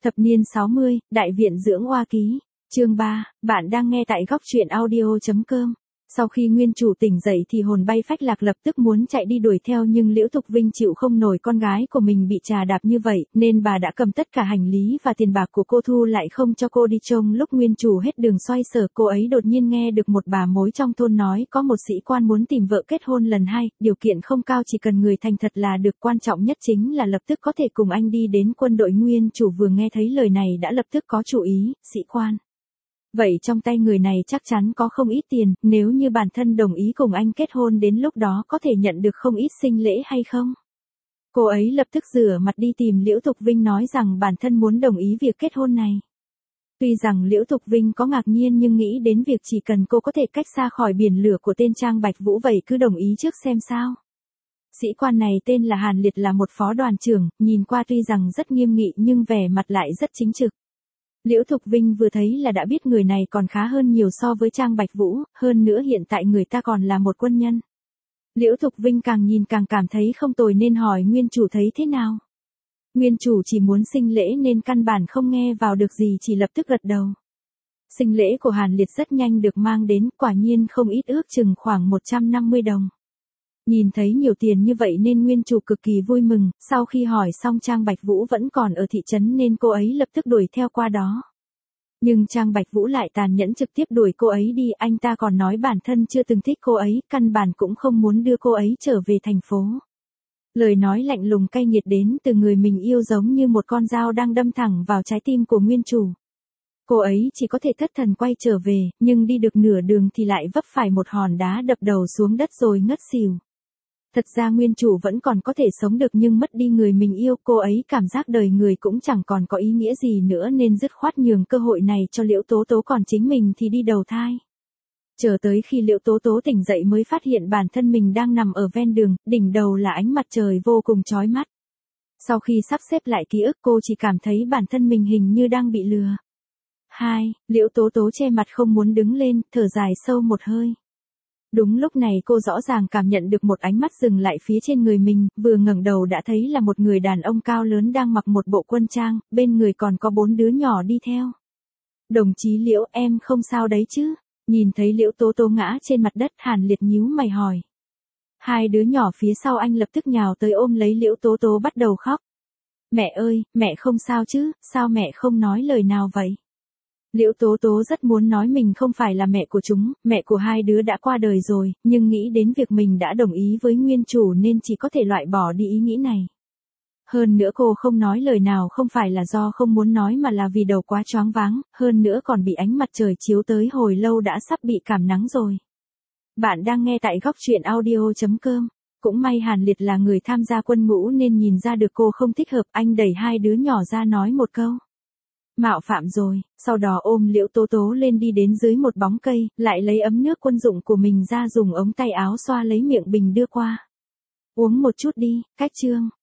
Thập niên 60, Đại viện dưỡng oa ký. Chương 3, bạn đang nghe tại góc truyện audio.com. Sau khi nguyên chủ tỉnh dậy thì hồn bay phách lạc lập tức muốn chạy đi đuổi theo, nhưng Liễu Thục Vinh chịu không nổi con gái của mình bị trà đạp như vậy, nên bà đã cầm tất cả hành lý và tiền bạc của cô thu lại không cho cô đi. Trông lúc nguyên chủ hết đường xoay sở, cô ấy đột nhiên nghe được một bà mối trong thôn nói có một sĩ quan muốn tìm vợ kết hôn lần hai, điều kiện không cao, chỉ cần người thành thật là được, quan trọng nhất chính là lập tức có thể cùng anh đi đến quân đội. Nguyên chủ vừa nghe thấy lời này đã lập tức có chủ ý. Sĩ quan? Vậy trong tay người này chắc chắn có không ít tiền, nếu như bản thân đồng ý cùng anh kết hôn đến lúc đó có thể nhận được không ít sinh lễ hay không? Cô ấy lập tức rửa mặt đi tìm Liễu Thục Vinh nói rằng bản thân muốn đồng ý việc kết hôn này. Tuy rằng Liễu Thục Vinh có ngạc nhiên nhưng nghĩ đến việc chỉ cần cô có thể cách xa khỏi biển lửa của tên Trang Bạch Vũ, vậy cứ đồng ý trước xem sao. Sĩ quan này tên là Hàn Liệt, là một phó đoàn trưởng, nhìn qua tuy rằng rất nghiêm nghị nhưng vẻ mặt lại rất chính trực. Liễu Thục Vinh vừa thấy là đã biết người này còn khá hơn nhiều so với Trang Bạch Vũ, hơn nữa hiện tại người ta còn là một quân nhân. Liễu Thục Vinh càng nhìn càng cảm thấy không tồi nên hỏi nguyên chủ thấy thế nào. Nguyên chủ chỉ muốn sinh lễ nên căn bản không nghe vào được gì, chỉ lập tức gật đầu. Sinh lễ của Hàn Liệt rất nhanh được mang đến, quả nhiên không ít, ước chừng khoảng 150 đồng. Nhìn thấy nhiều tiền như vậy nên nguyên chủ cực kỳ vui mừng, sau khi hỏi xong Trang Bạch Vũ vẫn còn ở thị trấn nên cô ấy lập tức đuổi theo qua đó. Nhưng Trang Bạch Vũ lại tàn nhẫn trực tiếp đuổi cô ấy đi, anh ta còn nói bản thân chưa từng thích cô ấy, căn bản cũng không muốn đưa cô ấy trở về thành phố. Lời nói lạnh lùng cay nghiệt đến từ người mình yêu giống như một con dao đang đâm thẳng vào trái tim của nguyên chủ. Cô ấy chỉ có thể thất thần quay trở về, nhưng đi được nửa đường thì lại vấp phải một hòn đá đập đầu xuống đất rồi ngất xỉu. Thật ra nguyên chủ vẫn còn có thể sống được nhưng mất đi người mình yêu, cô ấy cảm giác đời người cũng chẳng còn có ý nghĩa gì nữa nên dứt khoát nhường cơ hội này cho Liễu Tố Tố, còn chính mình thì đi đầu thai. Chờ tới khi Liễu Tố Tố tỉnh dậy mới phát hiện bản thân mình đang nằm ở ven đường, đỉnh đầu là ánh mặt trời vô cùng chói mắt. Sau khi sắp xếp lại ký ức cô chỉ cảm thấy bản thân mình hình như đang bị lừa. Liễu Tố Tố che mặt không muốn đứng lên, thở dài sâu một hơi. Đúng lúc này cô rõ ràng cảm nhận được một ánh mắt dừng lại phía trên người mình, vừa ngẩng đầu đã thấy là một người đàn ông cao lớn đang mặc một bộ quân trang, bên người còn có 4 đứa nhỏ đi theo. Đồng chí Liễu, em không sao đấy chứ? Nhìn thấy Liễu Tố Tố ngã trên mặt đất, Hàn Liệt nhíu mày hỏi. 2 đứa nhỏ phía sau anh lập tức nhào tới ôm lấy Liễu Tố Tố bắt đầu khóc. Mẹ ơi, mẹ không sao chứ, sao mẹ không nói lời nào vậy? Liễu Tố Tố rất muốn nói mình không phải là mẹ của chúng, mẹ của 2 đứa đã qua đời rồi, nhưng nghĩ đến việc mình đã đồng ý với nguyên chủ nên chỉ có thể loại bỏ đi ý nghĩ này. Hơn nữa cô không nói lời nào không phải là do không muốn nói mà là vì đầu quá choáng váng, hơn nữa còn bị ánh mặt trời chiếu tới hồi lâu đã sắp bị cảm nắng rồi. Bạn đang nghe tại góc truyện audio.com. Cũng may Hàn Liệt là người tham gia quân ngũ nên nhìn ra được cô không thích hợp, anh đẩy 2 đứa nhỏ ra nói một câu. Mạo phạm rồi, sau đó ôm Liễu Tố Tố lên đi đến dưới một bóng cây, lại lấy ấm nước quân dụng của mình ra dùng ống tay áo xoa lấy miệng bình đưa qua. Uống một chút đi, cách chương.